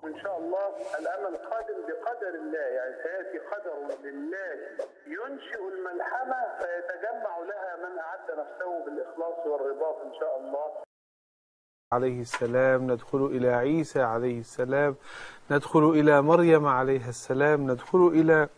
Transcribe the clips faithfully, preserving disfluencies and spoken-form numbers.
إن شاء الله الأمل قادم بقدر الله، يعني سيأتي قدر لله ينشئ الملحمة فيتجمع لها من أعد نفسه بالإخلاص والرباط إن شاء الله. عليه السلام، ندخل إلى عيسى عليه السلام، ندخل إلى مريم عليها السلام، ندخل إلى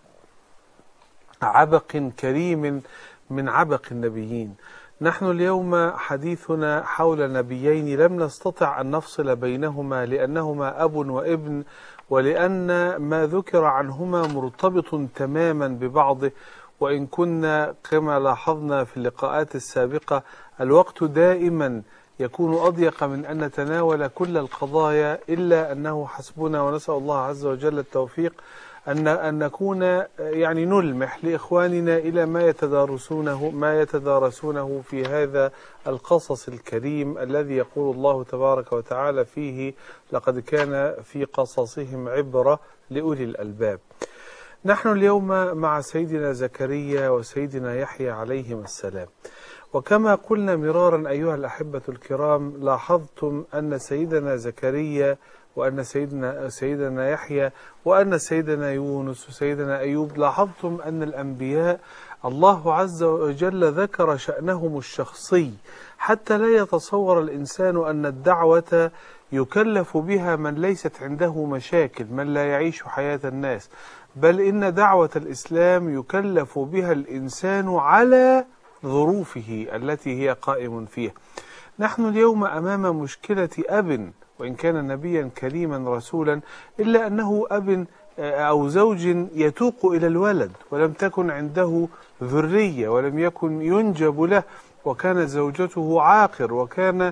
عبق كريم من عبق النبيين. نحن اليوم حديثنا حول نبيين لم نستطع أن نفصل بينهما لأنهما أب وابن، ولأن ما ذكر عنهما مرتبط تماما ببعضه، وإن كنا كما لاحظنا في اللقاءات السابقة الوقت دائما يكون أضيق من أن نتناول كل القضايا، إلا أنه حسبنا ونسأل الله عز وجل التوفيق أن أن نكون يعني نلمح لإخواننا إلى ما يتدارسونه ما يتدارسونه في هذا القصص الكريم الذي يقول الله تبارك وتعالى فيه: لقد كان في قصصهم عبرة لأولي الألباب. نحن اليوم مع سيدنا زكريا وسيدنا يحيى عليهما السلام، وكما قلنا مرارا أيها الأحبة الكرام، لاحظتم أن سيدنا زكريا وأن سيدنا سيدنا يحيى وأن سيدنا يونس وسيدنا أيوب، لاحظتم أن الأنبياء الله عز وجل ذكر شأنهم الشخصي حتى لا يتصور الإنسان أن الدعوة يكلف بها من ليست عنده مشاكل، من لا يعيش حياة الناس، بل إن دعوة الإسلام يكلف بها الإنسان على ظروفه التي هي قائم فيها. نحن اليوم أمام مشكلة أب، وإن كان نبيا كريما رسولا، إلا أنه أب أو زوج يتوق إلى الولد ولم تكن عنده ذرية ولم يكن ينجب له، وكانت زوجته عاقر وكان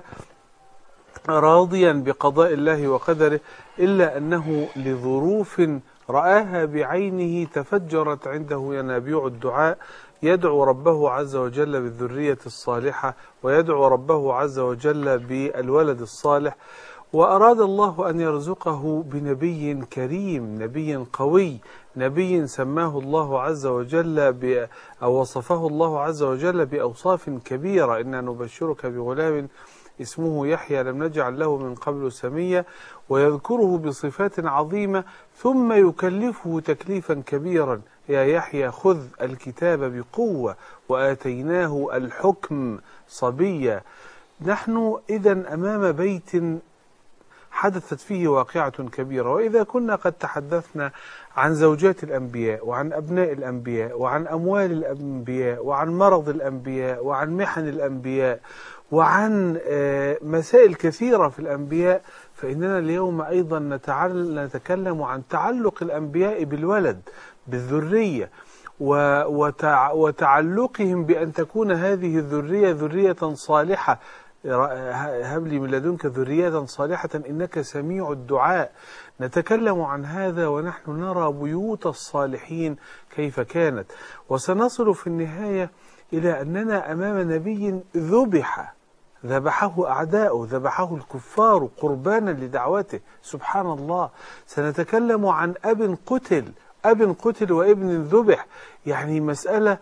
راضيا بقضاء الله وقدره، إلا أنه لظروف رآها بعينه تفجرت عنده ينابيع الدعاء، يدعو ربه عز وجل بالذرية الصالحة ويدعو ربه عز وجل بالولد الصالح، وأراد الله أن يرزقه بنبي كريم، نبي قوي، نبي سماه الله عز وجل ب... أو وصفه الله عز وجل بأوصاف كبيرة: إنا نبشرك بغلام اسمه يحيى لم نجعل له من قبل سميا، ويذكره بصفات عظيمة ثم يكلفه تكليفا كبيرا: يا يحيى خذ الكتاب بقوة وآتيناه الحكم صبيا. نحن إذن أمام بيت حدثت فيه واقعة كبيرة. وإذا كنا قد تحدثنا عن زوجات الأنبياء وعن أبناء الأنبياء وعن أموال الأنبياء وعن مرض الأنبياء وعن محن الأنبياء وعن مسائل كثيرة في الأنبياء، فإننا اليوم أيضا نتكلم عن تعلق الأنبياء بالولد، بالذرية، وتعلقهم بأن تكون هذه الذرية ذرية صالحة. هب لي من لدنك ذرية صالحة إنك سميع الدعاء. نتكلم عن هذا ونحن نرى بيوت الصالحين كيف كانت، وسنصل في النهاية إلى أننا أمام نبي ذبح ذبحه أعداؤه، ذبحه الكفار قربانا لدعوته. سبحان الله. سنتكلم عن أب قتل، أب قتل وابن ذبح. يعني مسألة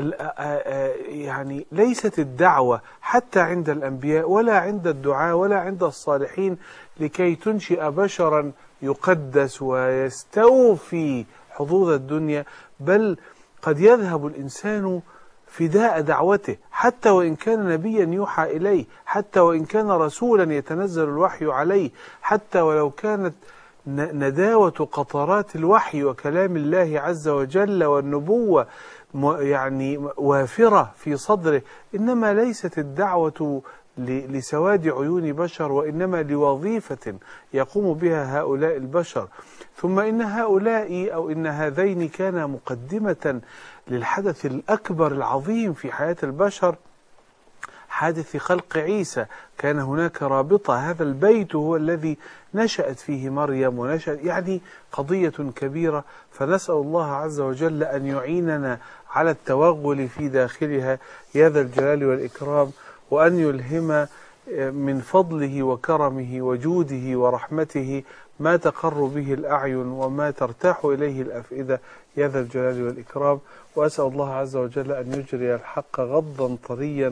يعني ليست الدعوة حتى عند الأنبياء ولا عند الدعاء ولا عند الصالحين لكي تنشئ بشرا يقدس ويستوفي حظوظ الدنيا، بل قد يذهب الإنسان فداء دعوته حتى وإن كان نبيا يوحى إليه، حتى وإن كان رسولا يتنزل الوحي عليه، حتى ولو كانت نداوة قطرات الوحي وكلام الله عز وجل والنبوة يعني وافرة في صدره. إنما ليست الدعوة لسواد عيون بشر، وإنما لوظيفة يقوم بها هؤلاء البشر. ثم إن هؤلاء أو إن هذين كان مقدمة للحدث الأكبر العظيم في حياة البشر، حادث خلق عيسى. كان هناك رابطة، هذا البيت هو الذي نشأت فيه مريم ونشأت، يعني قضية كبيرة. فنسأل الله عز وجل أن يعيننا على التوغل في داخلها يا ذا الجلال والإكرام، وأن يلهم من فضله وكرمه وجوده ورحمته ما تقر به الأعين وما ترتاح إليه الأفئدة يا ذا الجلال والإكرام. وأسأل الله عز وجل أن يجري الحق غضا طريا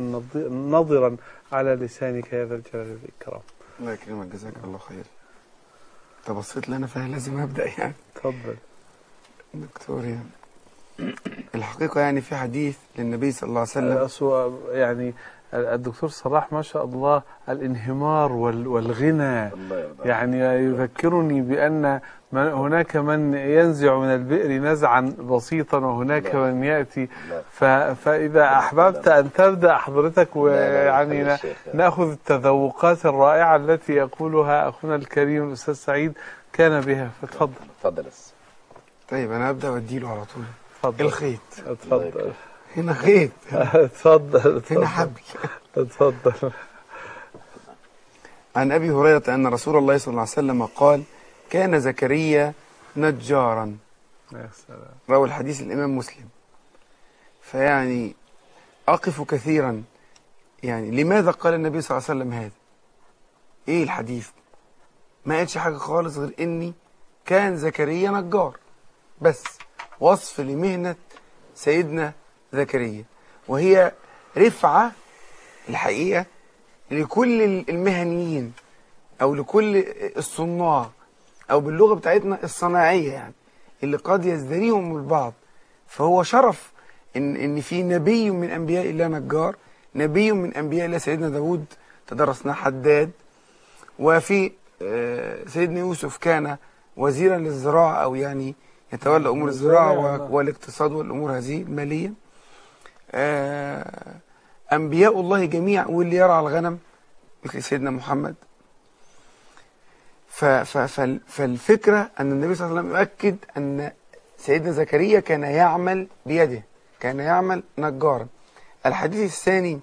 نضرا على لسانك يا ذا الجلال والإكرام. الله يكرمك، جزاك الله خير. انت بصيت لي انا فلازم ابدا يعني. اتفضل دكتور. يعني الحقيقه يعني في حديث للنبي صلى الله عليه وسلم، أسوأ يعني الدكتور صلاح ما شاء الله الانهمار وال- والغنى يعني يذكرني بأن من هناك من ينزع من البئر نزعا بسيطا وهناك من يأتي ف- فإذا أحببت أن تبدأ حضرتك ويعني نأخذ التذوقات الرائعة التي يقولها أخونا الكريم الأستاذ سعيد كان بها، فتفضل. اتفضل بس. طيب انا هبدا واديله على طول. اتفضل. الخيط اتفضل. هنا خيط، اتفضل. هنا حبل. اتفضل. عن ابي هريره ان رسول الله صلى الله عليه وسلم قال: كان زكريا نجارا. يا سلام. روى الحديث الامام مسلم. فيعني اقف كثيرا، يعني لماذا قال النبي صلى الله عليه وسلم هذا؟ ايه الحديث؟ ما قالش حاجه خالص غير اني كان زكريا نجار، بس وصف لمهنه سيدنا زكريا، وهي رفعه الحقيقه لكل المهنيين او لكل الصناع، او باللغه بتاعتنا الصناعيه، يعني اللي قد يزدريهم البعض. فهو شرف ان ان في نبي من انبياء الله نجار، نبي من انبياء الله سيدنا داود تدرسنا حداد، وفي سيدنا يوسف كان وزيرا للزراعه، او يعني يتولى امور الزراعه والاقتصاد والامور هذه الماليه. انبياء الله جميع، واللي يرعى الغنم مثل سيدنا محمد. فالفكره ان النبي صلى الله عليه وسلم يؤكد ان سيدنا زكريا كان يعمل بيده، كان يعمل نجارا. الحديث الثاني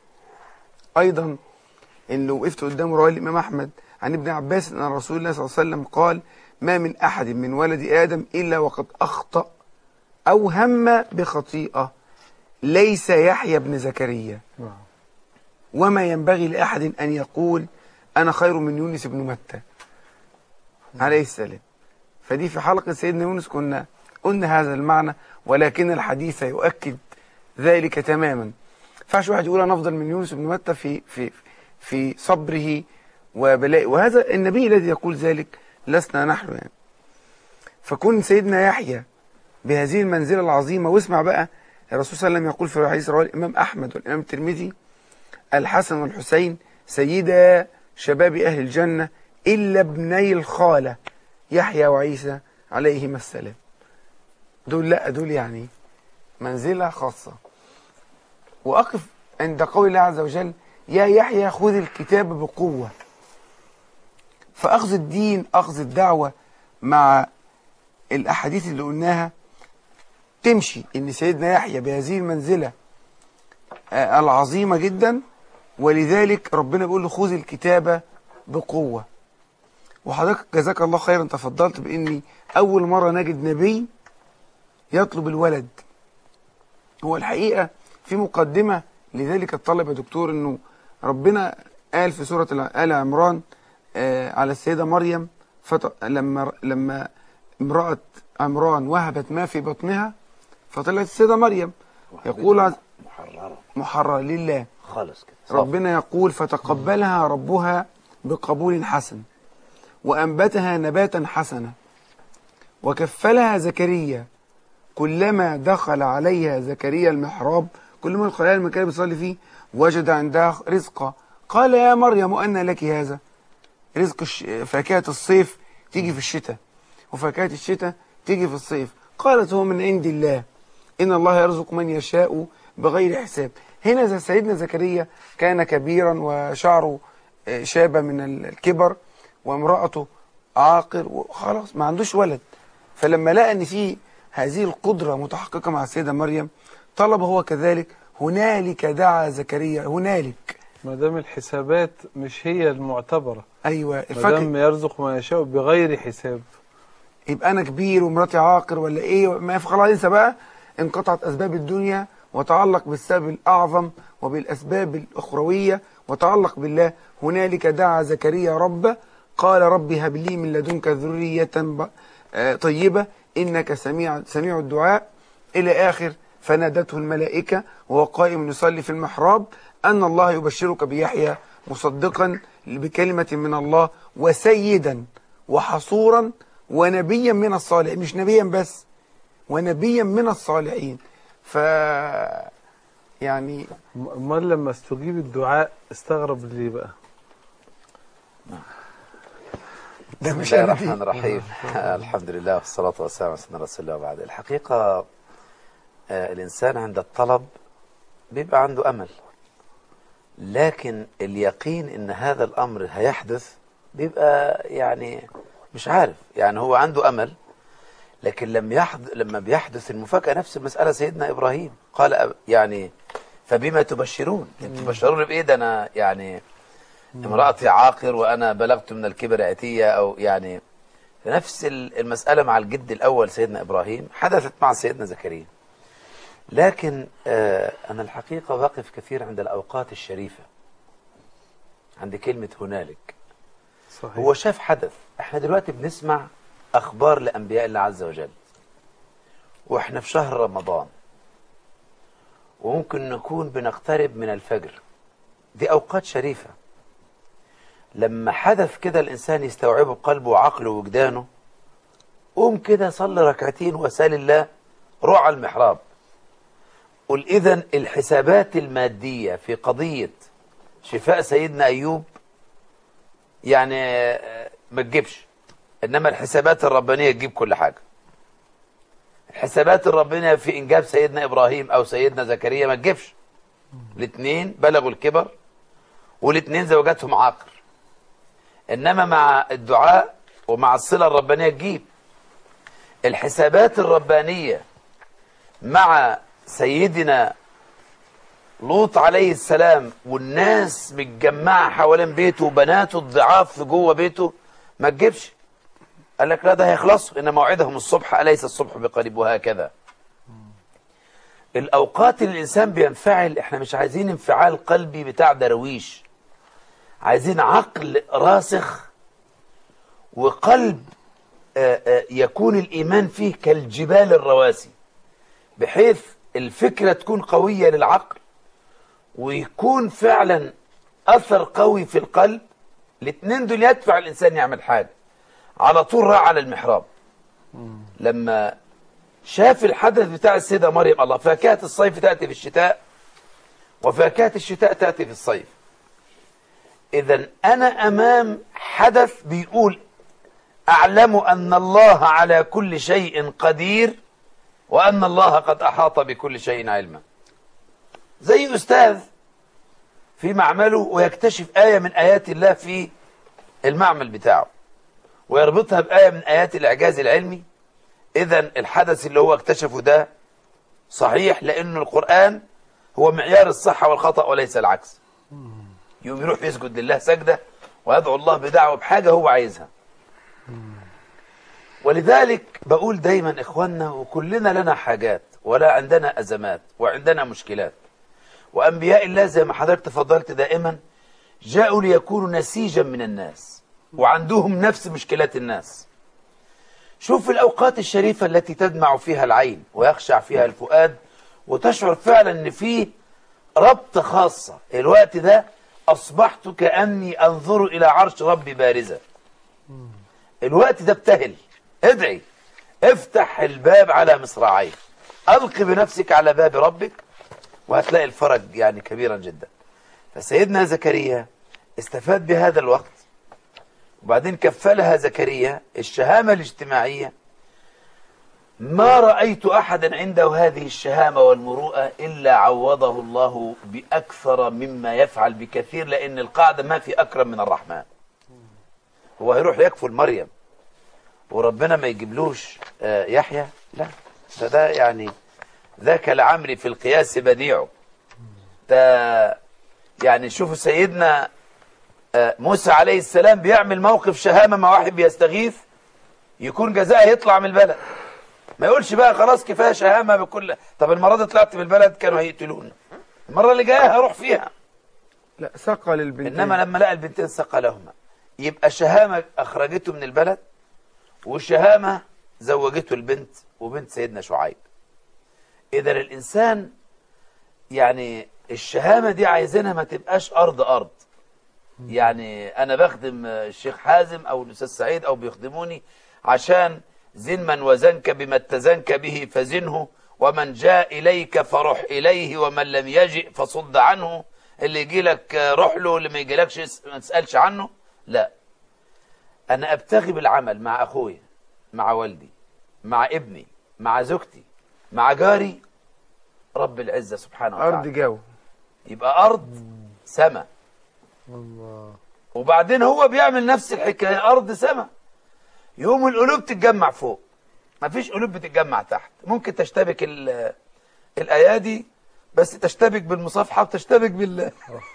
ايضا اللي وقفت قدامه رواه الامام احمد عن ابن عباس ان رسول الله صلى الله عليه وسلم قال: ما من احد من ولد ادم الا وقد اخطأ او هم بخطيئه، ليس يحيى بن زكريا، وما ينبغي لاحد ان يقول انا خير من يونس بن متى عليه السلام. فدي في حلقه سيدنا يونس كنا قلنا هذا المعنى، ولكن الحديث يؤكد ذلك تماما. ما ينفعش واحد يقول انا افضل من يونس بن متى في في في صبره وبلائه، وهذا النبي الذي يقول ذلك لسنا نحن يعني. فكون سيدنا يحيى بهذه المنزله العظيمه. واسمع بقى الرسول صلى الله عليه وسلم يقول في الحديث رواه الامام احمد والامام الترمذي: الحسن والحسين سيدا شباب اهل الجنه الا ابني الخاله يحيى وعيسى عليهما السلام. دول لا دول يعني منزله خاصه. واقف عند قول الله عز وجل: يا يحيى خذ الكتاب بقوه. فاخذ الدين، اخذ الدعوه مع الاحاديث اللي قلناها تمشي ان سيدنا يحيى بهذه المنزله العظيمه جدا، ولذلك ربنا بيقول له خذ الكتاب بقوه. وحضرتك جزاك الله خيرا تفضلت باني اول مره نجد نبي يطلب الولد. هو الحقيقه في مقدمه لذلك الطلب يا دكتور، انه ربنا قال في سوره ال عمران آه على السيده مريم لما لما امراه عمران وهبت ما في بطنها فطلعت السيده مريم، يقول محرره محرره لله خالص كده. ربنا يقول: فتقبلها ربها بقبول حسن وانبتها نباتا حسنا وكفلها زكريا كلما دخل عليها زكريا المحراب، كل ما يدخل عليها المكان اللي بيصلي فيه وجد عندها رزقا، قال يا مريم أنى لك هذا؟ رزق فاكهة الصيف تيجي في الشتاء، وفاكهة الشتاء تيجي في الصيف. قالت هو من عند الله إن الله يرزق من يشاء بغير حساب. هنا سيدنا زكريا كان كبيرا وشعره شاب من الكبر وامرأته عاقر وخلاص ما عندوش ولد، فلما لقى ان في هذه القدرة متحققة مع السيدة مريم طلب هو كذلك. هنالك دعا زكريا. هنالك ما دام الحسابات مش هي المعتبرة، ايوه ما دام يرزق ما يشاء بغير حساب، يبقى انا كبير ومراتي عاقر ولا ايه؟ ما خلاص انسى بقى، انقطعت اسباب الدنيا وتعلق بالسبب الاعظم وبالاسباب الاخرويه وتعلق بالله. هنالك دعا زكريا ربه قال رب هب لي من لدنك ذريه طيبه انك سميع سميع الدعاء الى اخر. فنادته الملائكه وهو قائم يصلي في المحراب ان الله يبشرك بيحيى مصدقا بكلمه من الله وسيدا وحصورا ونبيا من الصالحين، مش نبيا بس، ونبيا من الصالحين. ف يعني امال لما استجيب الدعاء استغرب ليه بقى؟ ده بسم مش الله أنا الرحمن دي. الرحيم. الحمد لله والصلاة والسلام على سيدنا رسول الله. وبعد الحقيقة آه، الإنسان عند الطلب بيبقى عنده أمل، لكن اليقين إن هذا الأمر هيحدث بيبقى يعني مش عارف. يعني هو عنده أمل، لكن لم يحدث لما بيحدث المفاجأة. نفس المسألة سيدنا إبراهيم قال أب- يعني فبما تبشرون؟ انتم تبشرون بإيه؟ ده أنا يعني امرأتي عاقر وأنا بلغت من الكبر عتية، أو يعني نفس المسألة مع الجد الأول سيدنا إبراهيم حدثت مع سيدنا زكريا. لكن آه أنا الحقيقة واقف كثير عند الأوقات الشريفة، عند كلمة هنالك. صحيح. هو شاف حدث. احنا دلوقتي بنسمع أخبار لأنبياء الله عز وجل، وإحنا في شهر رمضان، وممكن نكون بنقترب من الفجر. دي أوقات شريفة. لما حدث كده الإنسان يستوعبه بقلبه وعقله ووجدانه، قوم كده صلي ركعتين وسال الله، روح على المحراب. قل إذن الحسابات المادية في قضية شفاء سيدنا أيوب يعني آه، ما تجيبش، إنما الحسابات الربانية تجيب كل حاجة. الحسابات الربانية في إنجاب سيدنا إبراهيم أو سيدنا زكريا ما تجيبش. الاثنين بلغوا الكبر والاثنين زوجاتهم عاقر، إنما مع الدعاء ومع الصلة الربانية تجيب. الحسابات الربانية مع سيدنا لوط عليه السلام والناس متجمعة حوالين بيته وبناته الضعاف جوه بيته ما تجيبش. قال لك لا، ده هيخلصوا، إن موعدهم الصبح أليس الصبح بقريب، وهكذا. الأوقات اللي الإنسان بينفعل، إحنا مش عايزين انفعال قلبي بتاع درويش، عايزين عقل راسخ وقلب آآ آآ يكون الإيمان فيه كالجبال الرواسي، بحيث الفكرة تكون قوية للعقل ويكون فعلا أثر قوي في القلب. الاثنين دول يدفع الإنسان يعمل حاجة. على طول راح على المحراب لما شاف الحدث بتاع السيدة مريم. الله، فاكهة الصيف تأتي في الشتاء، وفاكهة الشتاء تأتي في الصيف. إذا أنا أمام حدث بيقول أعلم أن الله على كل شيء قدير، وأن الله قد أحاط بكل شيء علما. زي أستاذ في معمله ويكتشف آية من آيات الله في المعمل بتاعه ويربطها بآية من آيات الإعجاز العلمي. إذا الحدث اللي هو اكتشفه ده صحيح، لأن القرآن هو معيار الصحة والخطأ وليس العكس. يوم يروح يسجد لله سجدة ويدعو الله بدعوة بحاجة هو عايزها. ولذلك بقول دايما إخواننا، وكلنا لنا حاجات ولا عندنا أزمات وعندنا مشكلات، وأنبياء الله زي ما حضرتك تفضلت دائما جاءوا ليكونوا نسيجا من الناس وعندهم نفس مشكلات الناس. شوف الأوقات الشريفة التي تدمع فيها العين ويخشع فيها الفؤاد، وتشعر فعلا أن فيه ربط خاصة. الوقت ده أصبحت كأني أنظر إلى عرش ربي بارزة. الوقت ده ابتهل، ادعي، افتح الباب على مصراعيه، ألق بنفسك على باب ربك، وهتلاقي الفرج يعني كبيرا جدا. فسيدنا زكريا استفاد بهذا الوقت، وبعدين كفلها زكريا الشهامة الاجتماعية. ما رأيت أحدا عنده هذه الشهامة والمروءة إلا عوضه الله بأكثر مما يفعل بكثير، لأن القاعدة ما في أكرم من الرحمن. هو هيروح يكفل مريم وربنا ما يجيبلوش يحيى؟ لا، فده يعني ذاك لعمري في القياس بديعه. ده يعني شوفوا سيدنا موسى عليه السلام بيعمل موقف شهامة مع واحد بيستغيث، يكون جزاء يطلع من البلد، ما يقولش بقى خلاص كفايه شهامة بكل. طب المرة دي طلعت من البلد كانوا هيقتلونا، المرة اللي جايه هروح فيها. لا، ثقل البنتين. إنما لما لقى البنتين ثقلهما، يبقى شهامة أخرجته من البلد، وشهامة زوجته البنت وبنت سيدنا شعيب. إذا الإنسان يعني الشهامة دي عايزينها ما تبقاش أرض أرض، يعني أنا بخدم الشيخ حازم أو الأستاذ سعيد أو بيخدموني عشان زن من وزنك بما اتزنك به فزنه، ومن جاء إليك فرح إليه، ومن لم يجئ فصد عنه. اللي يجي لك روح له، اللي ما يجيلكش ما تسألش عنه. لا، أنا أبتغي بالعمل مع أخوي، مع والدي، مع ابني، مع زوجتي، مع جاري، رب العزة سبحانه وتعالى. أرض جو، يبقى أرض سما. الله. وبعدين هو بيعمل نفس الحكاية، أرض سما. يوم القلوب تتجمع فوق، ما فيش قلوب بتتجمع تحت. ممكن تشتبك الأيادي، بس تشتبك بالمصافحة وتشتبك بال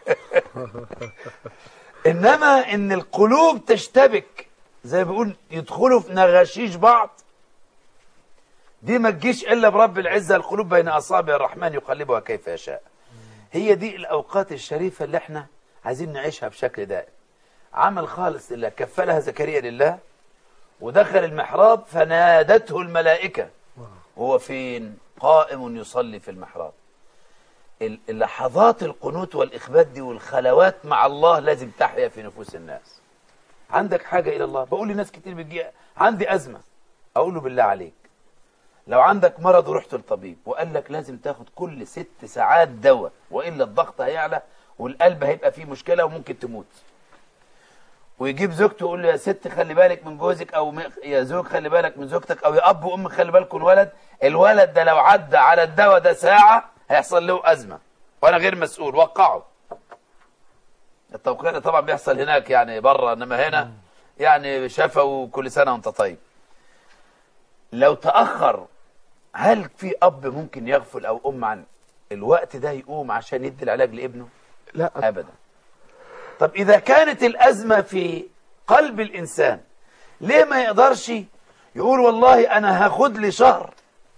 إنما إن القلوب تشتبك زي ما بيقول يدخلوا في نغاشيش بعض، دي ما تجيش إلا برب العزة. القلوب بين أصابع الرحمن يقلبها كيف يشاء. هي دي الأوقات الشريفة اللي احنا عايزين نعيشها بشكل دائم. عمل خالص لله، كفلها زكريا لله، ودخل المحراب فنادته الملائكة وهو فين؟ قائم يصلي في المحراب. اللحظات القنوت والإخبات دي والخلوات مع الله لازم تحيا في نفوس الناس. عندك حاجة إلى الله، بقول لناس كتير بتجي عندي أزمة، أقول له بالله عليك لو عندك مرض ورحت للطبيب وقال لك لازم تاخد كل ست ساعات دواء وإلا الضغط هيعلى والقلب هيبقى فيه مشكلة وممكن تموت، ويجيب زوجته ويقول له يا ست خلي بالك من جوزك، أو يا زوج خلي بالك من زوجتك، أو يا أب وأم خلي بالكم الولد، الولد ده لو عدى على الدواء ده ساعة هيحصل له أزمة وأنا غير مسؤول، وقعه. التوقيع طبعا بيحصل هناك يعني بره، إنما هنا يعني شفوا كل سنة وأنت طيب. لو تأخر، هل في أب ممكن يغفل أو أم عن الوقت ده يقوم عشان يدي العلاج لابنه؟ لا أبدا. طب إذا كانت الأزمة في قلب الإنسان، ليه ما يقدرش يقول والله أنا هاخد لي شهر،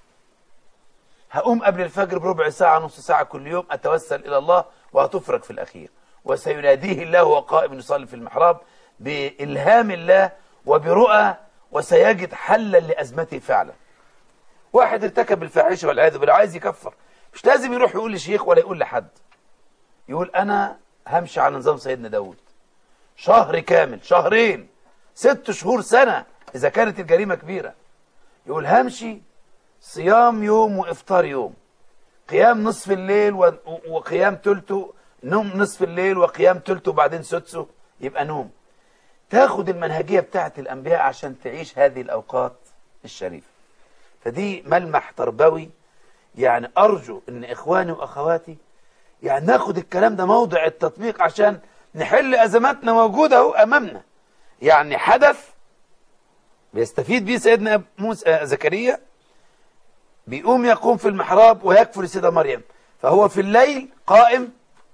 هقوم قبل الفجر بربع ساعة نص ساعة كل يوم أتوسل إلى الله وهتفرج في الأخير، وسيناديه الله وهو قائم يصلي في المحراب بإلهام الله وبرؤى، وسيجد حلا لأزمته فعلا. واحد ارتكب الفاحشة والعياذ بالله عايز يكفر، مش لازم يروح يقول لشيخ ولا يقول لحد، يقول أنا همشي على نظام سيدنا داود شهر كامل، شهرين، ست شهور، سنة إذا كانت الجريمة كبيرة. يقول همشي صيام يوم وإفطار يوم، قيام نصف الليل وقيام تلته، نوم نصف الليل وقيام تلته وبعدين سدسه يبقى نوم. تاخد المنهجية بتاعت الأنبياء عشان تعيش هذه الأوقات الشريفة. فدي ملمح تربوي، يعني أرجو أن إخواني وأخواتي يعني ناخد الكلام ده موضع التطبيق عشان نحل أزماتنا موجودة اهو أمامنا. يعني حدث بيستفيد بيه سيدنا موسى زكريا، بيقوم يقوم في المحراب ويكفر السيدة مريم، فهو في الليل قائم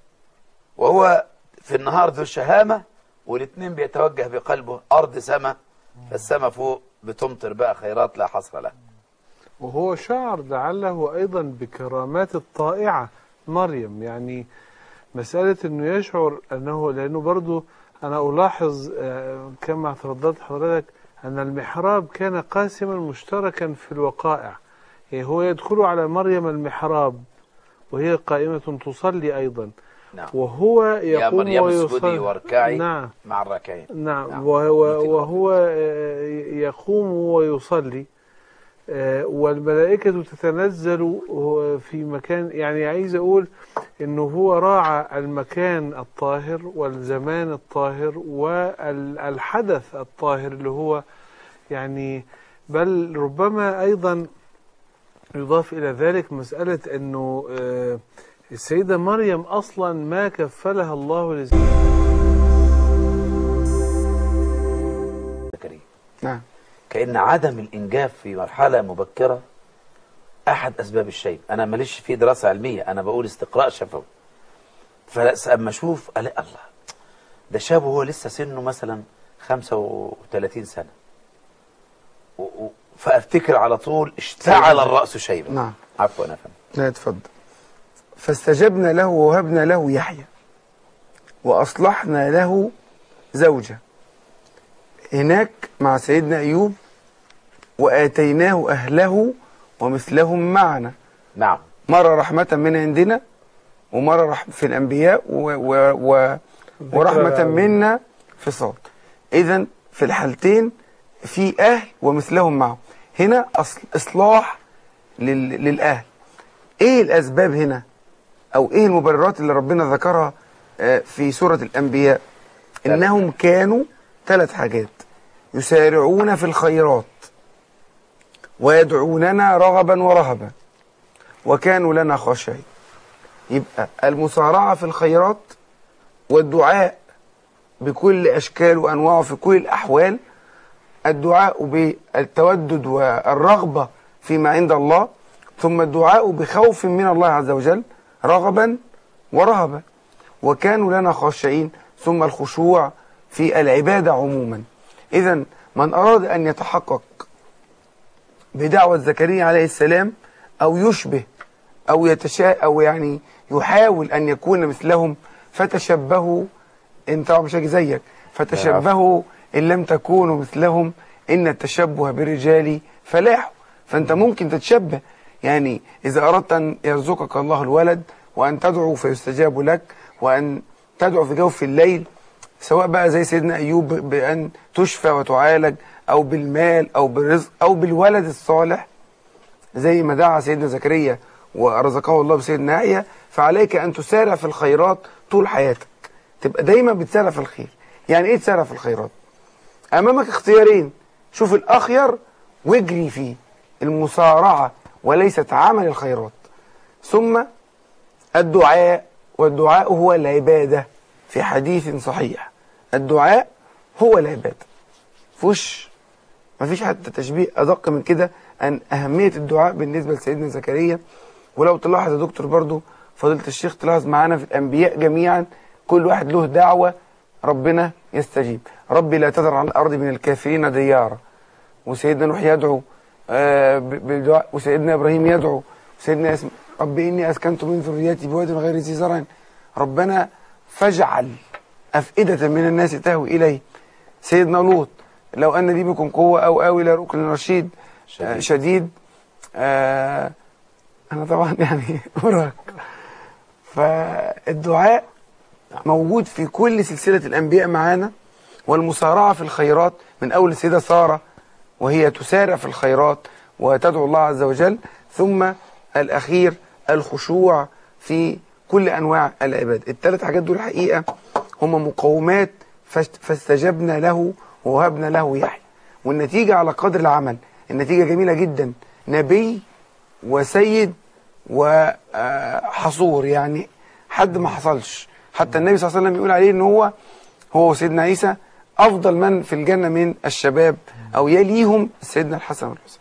وهو في النهار ذو الشهامة، والاثنين بيتوجه بقلبه أرض سما، فالسما فوق بتمطر بقى خيرات لا حصر لها. وهو شعر لعله أيضا بكرامات الطائعة مريم، يعني مسألة أنه يشعر أنه، لأنه برضو أنا ألاحظ كما تفضلت حضرتك أن المحراب كان قاسما مشتركا في الوقائع. يعني هو يدخل على مريم المحراب وهي قائمة تصلي أيضا، نعم. وهو يقوم يا مريم اسجدي ويصلي، واركعي نعم، مع الراكعين، نعم, نعم. وهو, وهو يقوم ويصلي، والملائكة تتنزل في مكان، يعني عايز أقول إنه هو راعى المكان الطاهر والزمان الطاهر والحدث الطاهر اللي هو يعني، بل ربما أيضا يضاف إلى ذلك مسألة أنه السيدة مريم أصلا ما كفلها الله زكريا. نعم. كأن عدم الإنجاب في مرحلة مبكرة أحد أسباب الشيب. أنا ماليش فيه دراسة علمية، أنا بقول استقراء شفوي. فلما أشوف ألاقي الله ده شاب وهو لسه سنه مثلا خمسة وثلاثين سنة، فأفتكر على طول اشتعل الرأس شيبا. نعم. عفوا يا فندم. لا اتفضل. فاستجبنا له ووهبنا له يحيى وأصلحنا له زوجة هناك مع سيدنا أيوب، وآتيناه أهله ومثلهم معنا. نعم. مرة رحمة من عندنا ومرة رحمة في الأنبياء ورحمة منا في صاد. إذا في الحالتين في أهل ومثلهم معه. هنا أصل إصلاح لل... للأهل. إيه الأسباب هنا أو إيه المبررات اللي ربنا ذكرها في سورة الأنبياء؟ إنهم كانوا ثلاث حاجات: يسارعون في الخيرات، ويدعوننا رغبا ورهبا، وكانوا لنا خاشعين. يبقى المسارعة في الخيرات والدعاء بكل أشكال وأنواعه في كل الأحوال، الدعاء بالتودد والرغبة فيما عند الله، ثم الدعاء بخوف من الله عز وجل رغبا ورهبا، وكانوا لنا خاشعين، ثم الخشوع في العبادة عموما. إذن من أراد أن يتحقق بدعوة زكريا عليه السلام أو يشبه أو يتشاء أو يعني يحاول أن يكون مثلهم، فتشبهوا. انت مش هاجي زيك، فتشبهوا إن لم تكونوا مثلهم إن التشبه بالرجال فلاح. فأنت ممكن تتشبه، يعني إذا أردت أن يرزقك الله الولد وأن تدعو فيستجاب لك، وأن تدعو في جوف الليل، سواء بقى زي سيدنا أيوب بأن تشفى وتعالج، أو بالمال أو بالرزق أو بالولد الصالح زي ما دعا سيدنا زكريا ورزقه الله بسيدنا يحيى، فعليك أن تسارع في الخيرات طول حياتك، تبقى دايما بتسارع في الخير. يعني إيه تسارع في الخيرات؟ أمامك اختيارين، شوف الأخير واجري فيه، المسارعة وليست عمل الخيرات. ثم الدعاء، والدعاء هو العبادة في حديث صحيح، الدعاء هو العبادة. فوش مفيش حتى تشبيه أدق من كده أن أهمية الدعاء بالنسبة لسيدنا زكريا. ولو تلاحظ يا دكتور برضو فضيلة الشيخ، تلاحظ معانا في الأنبياء جميعا كل واحد له دعوة ربنا يستجيب. ربي لا تذر على الأرض من الكافرين ديارا، وسيدنا نوح يدعو آه بالدعاء، وسيدنا إبراهيم يدعو، وسيدنا اسم ربي إني أسكنت من ذريتي بواد غير ذي زرع، ربنا فاجعل أفئدة من الناس تهوي إليه. سيدنا لوط لو أن لي بكم قوة أو آوي إلى ركن رشيد شديد, آه شديد آه أنا طبعا يعني أراك. فالدعاء موجود في كل سلسلة الأنبياء معانا، والمسارعة في الخيرات من أول السيدة سارة وهي تسارع في الخيرات وتدعو الله عز وجل، ثم الأخير الخشوع في كل أنواع العباد. الثلاث حاجات دول الحقيقة هم مقومات فاستجبنا له ووهبنا له يحيى، والنتيجة على قدر العمل. النتيجة جميلة جدا، نبي وسيد وحصور، يعني حد ما حصلش. حتى النبي صلى الله عليه وسلم يقول عليه ان هو هو وسيدنا عيسى افضل من في الجنة من الشباب، او يليهم سيدنا الحسن والحسين.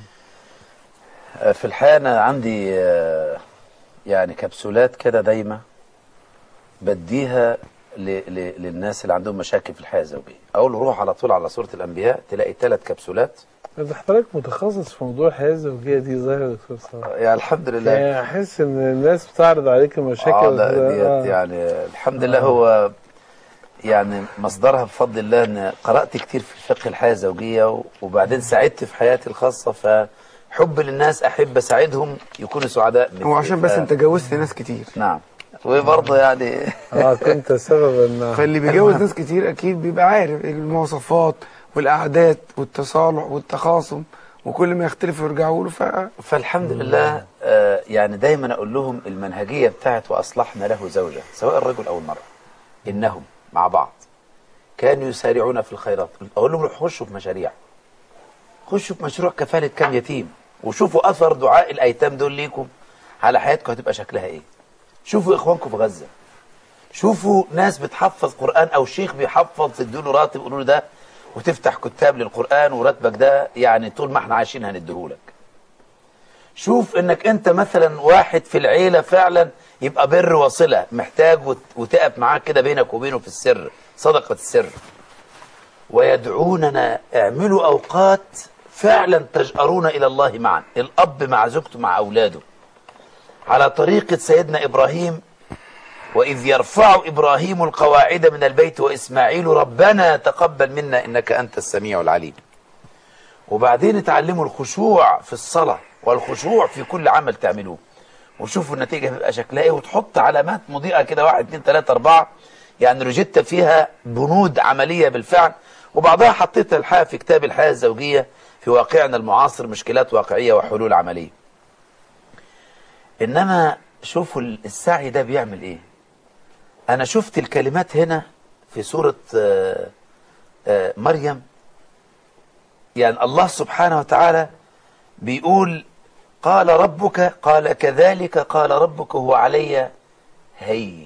في الحقيقة أنا عندي يعني كبسولات كده دايما بديها ل... ل... للناس اللي عندهم مشاكل في الحياة الزوجية. أقول روح على طول على سورة الأنبياء تلاقي ثلاث كبسولات. ده حضرتك متخصص في موضوع الحياة الزوجية دي ظاهر يا دكتور صلاح. يعني الحمد لله. يعني أحس إن الناس بتعرض عليك المشاكل. اه لا ديت آه. يعني الحمد لله. آه. هو يعني مصدرها بفضل الله ان قرأت كتير في فقه الحياة الزوجية، وبعدين ساعدت في حياتي الخاصة، فحب للناس أحب أساعدهم يكونوا سعداء. هو عشان بس انت جوزت ناس كتير. نعم، وبرضه يعني اه كنت سبب ان فاللي بيجوز ناس كتير اكيد بيبقى عارف المواصفات والاعداد والتصالح والتخاصم، وكل ما يختلفوا يرجعوا له. ف... فالحمد لله. آه يعني دايما اقول لهم المنهجيه بتاعت واصلحنا له زوجه، سواء الرجل او المراه، انهم مع بعض كانوا يسارعون في الخيرات. اقول لهم خشوا في مشاريع، خشوا في مشروع كفاله كام يتيم، وشوفوا اثر دعاء الايتام دول ليكم على حياتكم هتبقى شكلها ايه. شوفوا اخوانكم في غزه، شوفوا ناس بتحفظ قران او شيخ بيحفظ تدوا له راتب، قولوا له ده وتفتح كتاب للقرآن وراتبك ده يعني طول ما احنا عايشين هنديهولك. شوف انك انت مثلا واحد في العيلة فعلا يبقى بر وصلة محتاج وتقف معاه كده بينك وبينه في السر، صدقة السر. ويدعوننا، اعملوا اوقات فعلا تجأرون الى الله معا، الاب مع زوجته مع اولاده على طريقة سيدنا ابراهيم، وإذ يرفع إبراهيم القواعد من البيت وإسماعيل ربنا تقبل منا إنك أنت السميع العليم. وبعدين اتعلموا الخشوع في الصلاة والخشوع في كل عمل تعملوه، وشوفوا النتيجة بيبقى شكلها إيه، وتحط علامات مضيئة كده واحد اتنين تلاتة أربعة يعني روجيتا فيها بنود عملية بالفعل، وبعضها حطيتها الحقيقة في كتاب الحياة الزوجية في واقعنا المعاصر، مشكلات واقعية وحلول عملية. إنما شوفوا السعي ده بيعمل إيه. أنا شفت الكلمات هنا في سورة مريم، يعني الله سبحانه وتعالى بيقول قال ربك، قال كذلك قال ربك هو علي هين،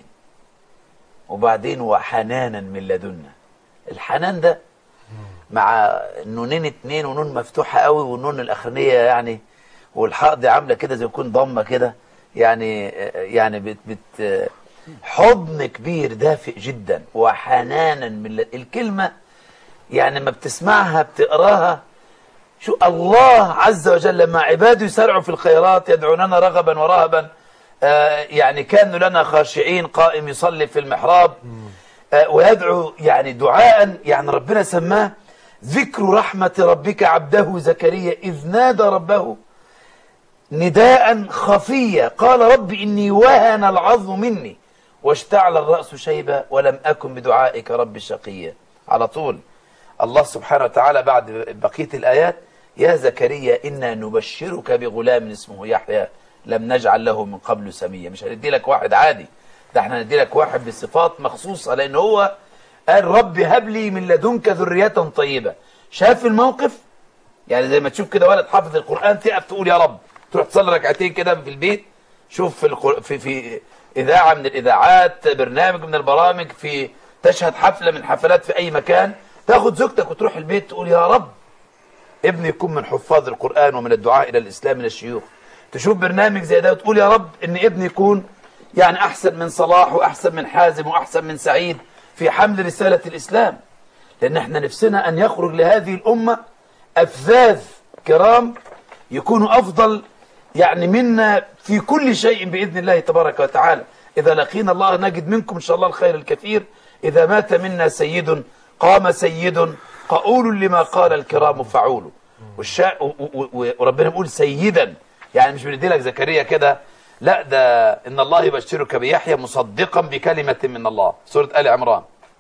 وبعدين وحنانا من لدنا. الحنان ده مع نونين اتنين ونون مفتوحة قوي والنون الأخرانية يعني، والحاء دي عاملة كده زي يكون ضمة كده، يعني يعني بت بت حضن كبير دافئ جدا. وحنانا من لدنا الكلمة يعني ما بتسمعها بتقراها، شو الله عز وجل لما عباده يسارعوا في الخيرات يدعوننا رغبا ورهبا، آه يعني كانوا لنا خاشعين، قائم يصلي في المحراب، آه ويدعو يعني دعاء، يعني ربنا سماه ذكر رحمة ربك عبده زكريا إذ نادى ربه نداء خفيا قال رب إني وهن العظم مني واشتعل الرأس شيبا ولم أكن بدعائك رب شقيا. على طول الله سبحانه وتعالى بعد بقية الآيات يا زكريا إنا نبشرك بغلام اسمه يحيى لم نجعل له من قبل سميا. مش هندي لك واحد عادي، ده احنا هندي لك واحد بصفات مخصوصة، لأن هو قال رب هب لي من لدنك ذرية طيبة. شاف الموقف يعني زي ما تشوف كده ولد حافظ القرآن تقف تقول يا رب، تروح تصلي ركعتين كده في البيت. شوف في القر... في في إذاعة من الإذاعات، برنامج من البرامج، في تشهد حفلة من حفلات في أي مكان، تاخد زوجتك وتروح البيت تقول يا رب ابني يكون من حفاظ القرآن ومن الدعاء إلى الإسلام من الشيوخ. تشوف برنامج زي ده وتقول يا رب إن ابني يكون يعني أحسن من صلاح وأحسن من حازم وأحسن من سعيد في حمل رسالة الإسلام. لأن احنا نفسنا أن يخرج لهذه الأمة أفذاذ كرام يكونوا أفضل يعني منا في كل شيء بإذن الله تبارك وتعالى. إذا لقينا الله نجد منكم إن شاء الله الخير الكثير. إذا مات منا سيد قام سيد قول لما قال الكرام فعول. والشا... وربنا بيقول سيدا، يعني مش بندي لك زكريا كده، لا ده إن الله يبشرك بيحيى مصدقا بكلمة من الله، سورة آل عمران،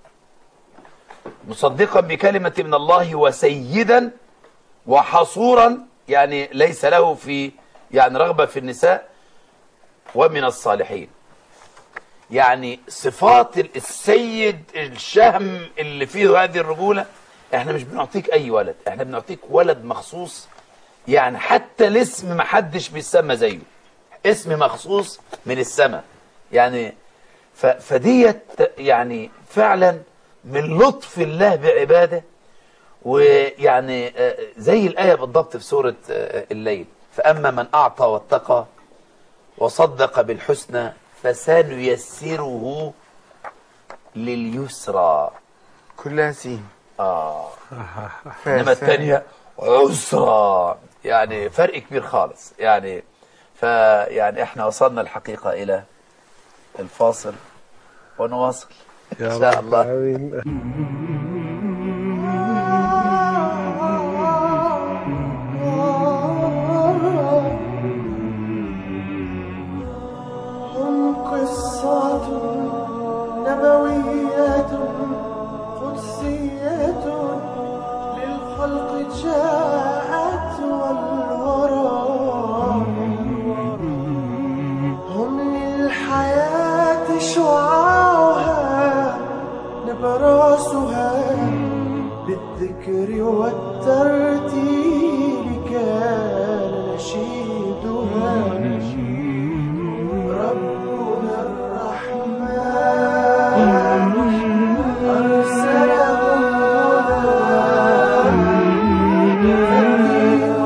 مصدقا بكلمة من الله وسيدا وحصورا، يعني ليس له في يعني رغبة في النساء، ومن الصالحين. يعني صفات السيد الشهم اللي فيه هذه الرجولة. احنا مش بنعطيك اي ولد، احنا بنعطيك ولد مخصوص، يعني حتى الاسم ما حدش بيسمى زيه، اسم مخصوص من السماء يعني. فديت يعني فعلا من لطف الله بعباده. ويعني زي الآية بالضبط في سورة الليل، فأما من أعطى واتقى وصدق بالحسنى فسنيسره لليسرى. كلها سين. آه إنما الثانية عسرى، يعني فرق كبير خالص يعني. فيعني احنا وصلنا الحقيقة إلى الفاصل ونواصل إن شاء الله. هم قصة نبوية قدسية للخلق جاءت والورى، هم للحياة شعاعها نبراسها، بالذكر والترتيل كان نشيدها. ربنا الرحمن أرسله الدين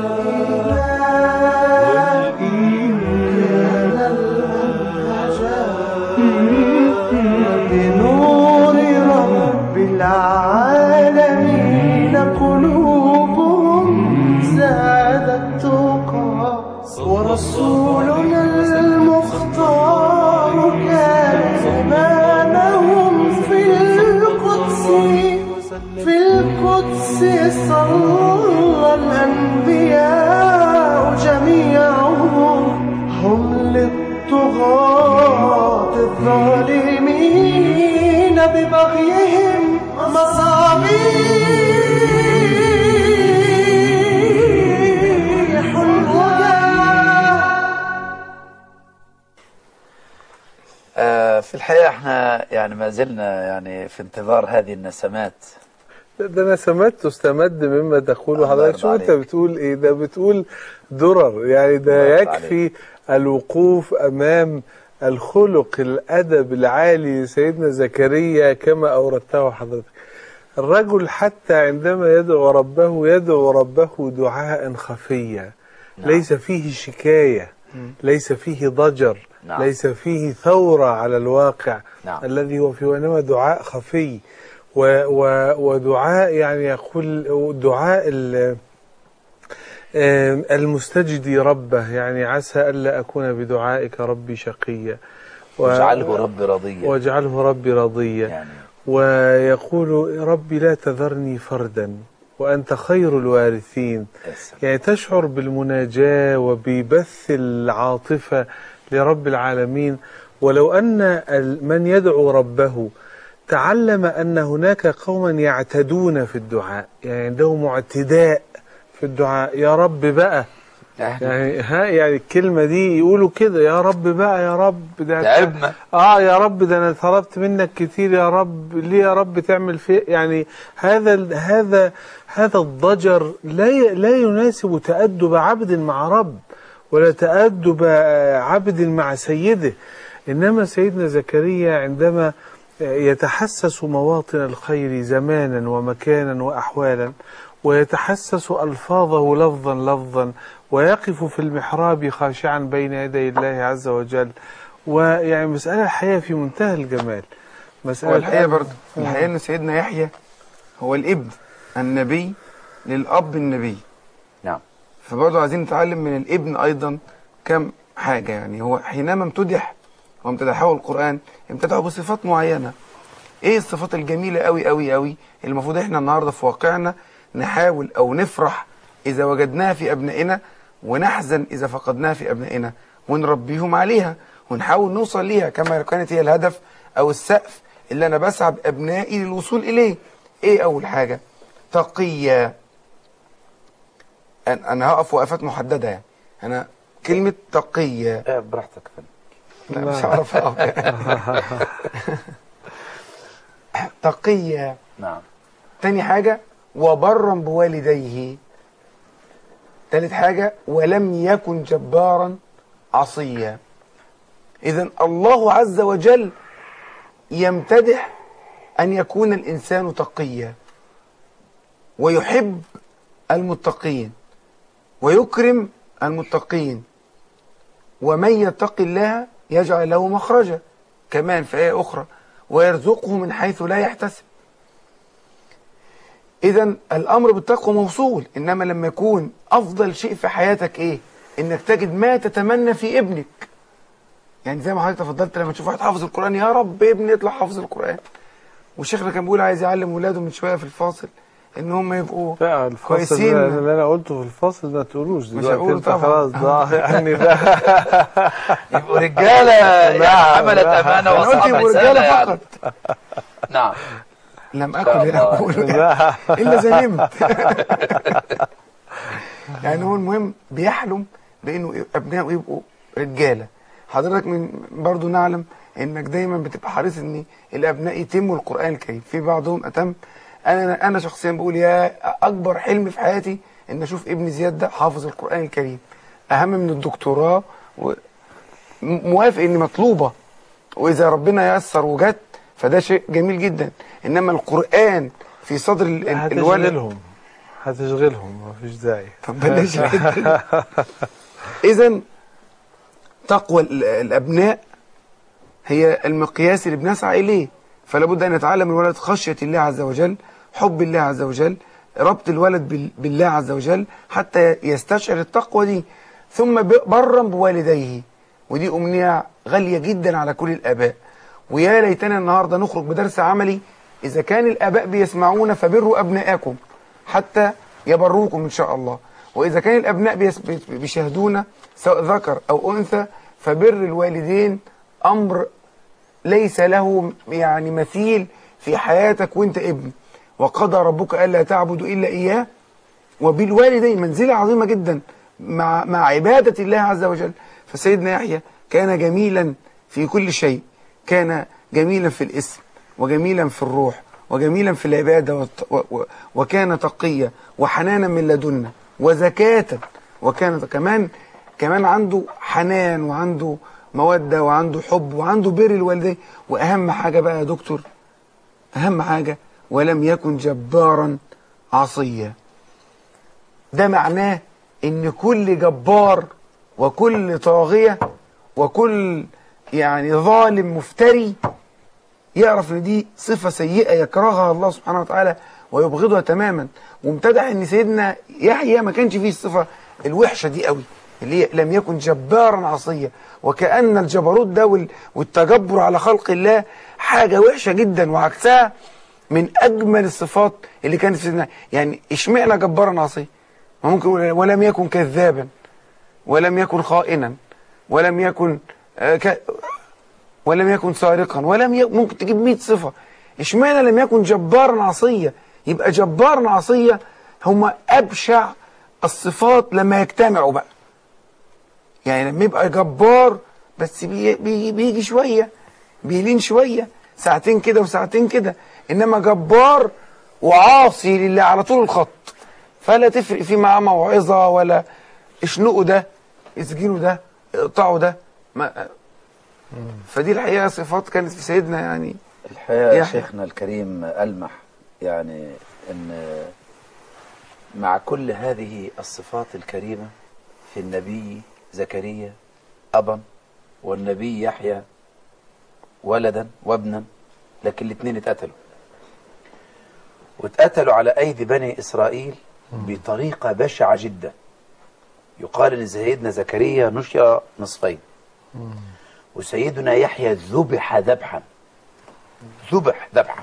والإيمان كان المنهجا، بنور رب العالمين قلوبهم زادت تقى. ورسولنا المختار كان إمامهم في القدس، في القدس صلى الأنبياء جميعهم، هم للطغاة الظالمين ببغيهم مصابيح الهدى. آه، في الحقيقة احنا يعني ما زلنا يعني في انتظار هذه النسمات. ده نسمات تستمد مما تقوله الله حضرتك. يرضى شو انت عليك. بتقول ايه؟ ده بتقول درر يعني. الله ده يرضى يكفي الوقوف امام الخلق الادب العالي لسيدنا زكريا كما اوردته حضرتك. الرجل حتى عندما يدعو ربه يدعو ربه دعاء خفيا، نعم. ليس فيه شكاية، ليس فيه ضجر، نعم. ليس فيه ثورة على الواقع، نعم. الذي هو فيه، وإنما دعاء خفي و و ودعاء يعني يقول دعاء ال- آم، المستجدي ربه، يعني عسى ألا أكون بدعائك ربي شقيا و- واجعله ربي رضيا. واجعله ربي رضيا. يعني ويقول ربي لا تذرني فردا وأنت خير الوارثين. يس. يعني تشعر بالمناجاة وببث العاطفة لرب العالمين. ولو أن ال- من يدعو ربه تعلم أن هناك قوما يعتدون في الدعاء، يعني عندهم اعتداء في الدعاء، يا رب بقى، يعني ها يعني الكلمة دي يقولوا كده، يا رب بقى، يا رب ده تعبنا. اه يا رب ده انا طلبت منك كتير، يا رب ليه يا رب تعمل في يعني هذا ال- هذا هذا الضجر لا ي- لا يناسب تأدب عبد مع رب، ولا تأدب عبد مع سيده. إنما سيدنا زكريا عندما يتحسس مواطن الخير زمانا ومكانا وأحوالا، ويتحسس ألفاظه لفظا لفظا، ويقف في المحراب خاشعا بين يدي الله عز وجل، ويعني مسألة الحقيقة في منتهى الجمال. مسألة هو الحقيقة أن- برضه الحقيقة إن سيدنا يحيى هو الابن النبي للأب النبي، نعم. فبرضه عايزين نتعلم من الابن أيضا كم حاجة. يعني هو حينما امتدح وامتدحه القرآن امتدحه بصفات معينة. ايه الصفات الجميلة قوي قوي قوي المفروض احنا النهاردة في واقعنا نحاول او نفرح اذا وجدناها في ابنائنا، ونحزن اذا فقدناها في ابنائنا، ونربيهم عليها ونحاول نوصل ليها كما كانت هي الهدف او السقف اللي انا بسعى بابنائي للوصول اليه. ايه اول حاجة؟ تقية. أن- انا هقف وقفات محددة. يعني انا كلمة تقية آه، براحتك فندم. لا مش هعرف اقف. تقية. نعم. تاني حاجة وبرا بوالديه. تالت حاجة ولم يكن جبارا عصيا. إذن الله عز وجل يمتدح أن يكون الإنسان تقيا، ويحب المتقين، ويكرم المتقين، ومن يتق الله يجعل له مخرجا، كمان في آية أخرى ويرزقه من حيث لا يحتسب. إذن الأمر بالتقوى موصول، إنما لما يكون أفضل شيء في حياتك إيه؟ إنك تجد ما تتمنى في ابنك. يعني زي ما حضرتك تفضلت لما تشوف واحد حافظ القرآن، يا رب ابني يطلع حافظ القرآن. والشيخنا كان بيقول عايز يعلم ولاده من شوية في الفاصل إن هم يبقوا لا الفصل كويسين. ده اللي انا قلته في الفصل ما تقولوش دلوقتي، هقوله انت طبعا. خلاص ضاع يعني ده يبقوا رجالة يعني حملت أمانة أنا قلت وأصحاب يبقوا رسالة رجالة يعني. فقط. نعم. لم شاء أكن الله. أقول إلا زلمت. يعني هو المهم بيحلم بأنه أبنائه يبقوا رجالة. حضرتك من برضو نعلم إنك دايما بتبقى حريص إن الأبناء يتموا القرآن الكريم، في بعضهم أتم. أنا أنا شخصيا بقول يا أكبر حلم في حياتي إن أشوف ابني زياد ده حافظ القرآن الكريم، أهم من الدكتوراه. وموافق إن مطلوبة، وإذا ربنا ييسر وجت فده شيء جميل جدا. إنما القرآن في صدر ال- ال- الولد هتشغلهم هتشغلهم ما فيش داعي. طب بلاش. إذن تقوى ال- الأبناء هي المقياس اللي بنسعى إليه. فلا بد أن يتعلم الولد خشية الله عز وجل، حب الله عز وجل، ربط الولد بال- بالله عز وجل حتى يستشعر التقوى دي. ثم ب- برا بوالديه، ودي أمنية غالية جدا على كل الآباء. ويا ليتنا النهاردة نخرج بدرس عملي، إذا كان الآباء بيسمعون فبروا أبنائكم حتى يبروكم إن شاء الله، وإذا كان الأبناء بيس- بيشاهدون سواء ذكر أو أنثى فبر الوالدين أمر ليس له يعني مثيل في حياتك وانت ابن. وقضى ربك ألا تعبدوا إلا إياه وبالوالدين، منزلة عظيمة جدا مع مع عبادة الله عز وجل. فسيدنا يحيى كان جميلا في كل شيء، كان جميلا في الاسم وجميلا في الروح وجميلا في العبادة، وكان تقيا وحنانا من لدنا وزكاة، وكان كمان كمان عنده حنان وعنده مودة وعنده حب وعنده بر الوالدين. وأهم حاجة بقى يا دكتور، أهم حاجة ولم يكن جبارا عصيا. ده معناه إن كل جبار وكل طاغية وكل يعني ظالم مفتري يعرف ان دي صفة سيئة يكرهها الله سبحانه وتعالى ويبغضها تماما. وامتدح ان سيدنا يحيى ما كانش فيه الصفة الوحشة دي قوي، اللي هي لم يكن جبارا عصيا. وكأن الجبروت ده والتجبر على خلق الله حاجة وحشة جدا، وعكسها من اجمل الصفات اللي كانت في سيدنا. يعني اشمعنى جبارا عصيا؟ ما ممكن ولم يكن كذابا ولم يكن خائنا ولم يكن آه ك... ولم يكن سارقا ولم ي... ممكن تجيب مئة صفة. اشمعنى لم يكن جبارا عصيا؟ يبقى جبارا عصيا هما أبشع الصفات لما يجتمعوا بقى. يعني لما يبقى جبار بس بي... بي... بيجي شوية، بيلين شوية، ساعتين كده وساعتين كده، إنما جبار وعاصي لله على طول الخط، فلا تفرق فيه معاه موعظة ولا اشنقوا ده اسجنوا ده اقطعوا ده ما. فدي الحقيقة صفات كانت في سيدنا يعني الحقيقة يا شيخنا الكريم ألمح يعني أن مع كل هذه الصفات الكريمة في النبي زكريا أبا والنبي يحيى ولدا وابنا، لكن الاثنين اتقتلوا، واتقتلوا على أيدي بني إسرائيل بطريقة بشعة جدا. يقال أن سيدنا زكريا نشر نصفين، وسيدنا يحيى ذبح ذبحا ذبح ذبحا.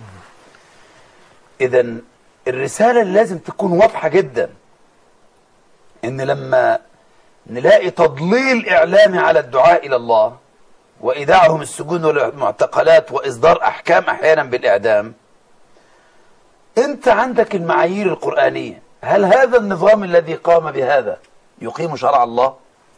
إذا الرسالة اللي لازم تكون واضحة جدا، إن لما نلاقي تضليل إعلامي على الدعاء إلى الله وإيداعهم السجون والمعتقلات وإصدار أحكام أحيانا بالإعدام، أنت عندك المعايير القرآنية. هل هذا النظام الذي قام بهذا يقيم شرع الله؟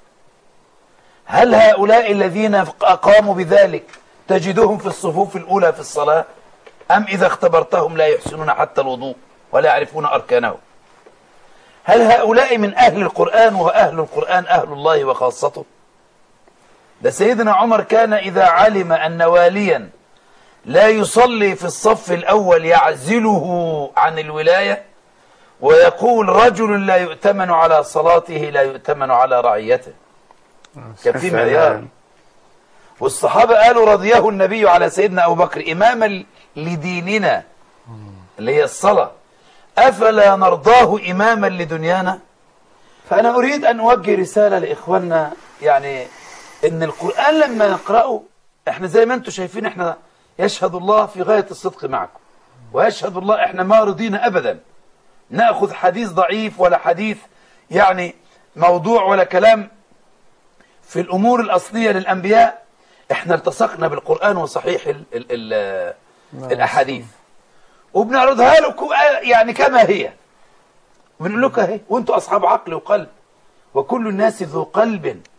هل هؤلاء الذين قاموا بذلك تجدهم في الصفوف الأولى في الصلاة، أم إذا اختبرتهم لا يحسنون حتى الوضوء ولا يعرفون أركانه؟ هل هؤلاء من أهل القرآن وأهل القرآن أهل الله وخاصته؟ ده سيدنا عمر كان إذا علم أن واليا لا يصلي في الصف الأول يعزله عن الولاية ويقول رجل لا يؤتمن على صلاته لا يؤتمن على رعيته. كان في معيار. والصحابة قالوا رضيه النبي على سيدنا أبو بكر إماما لديننا اللي هي الصلاة، أفلا نرضاه إماما لدنيانا؟ فأنا أريد أن أوجه رسالة لإخواننا، يعني إن القرآن لما نقرأه إحنا زي ما أنتم شايفين، إحنا يشهد الله في غاية الصدق معكم، ويشهد الله إحنا ما رضينا أبدا نأخذ حديث ضعيف ولا حديث يعني موضوع ولا كلام في الأمور الأصلية للأنبياء. إحنا التصقنا بالقرآن وصحيح ال ال ال الأحاديث وبنعرضها لكم يعني كما هي، بنقول لكم اهي، وانتم أصحاب عقل وقلب، وكل الناس ذو قلب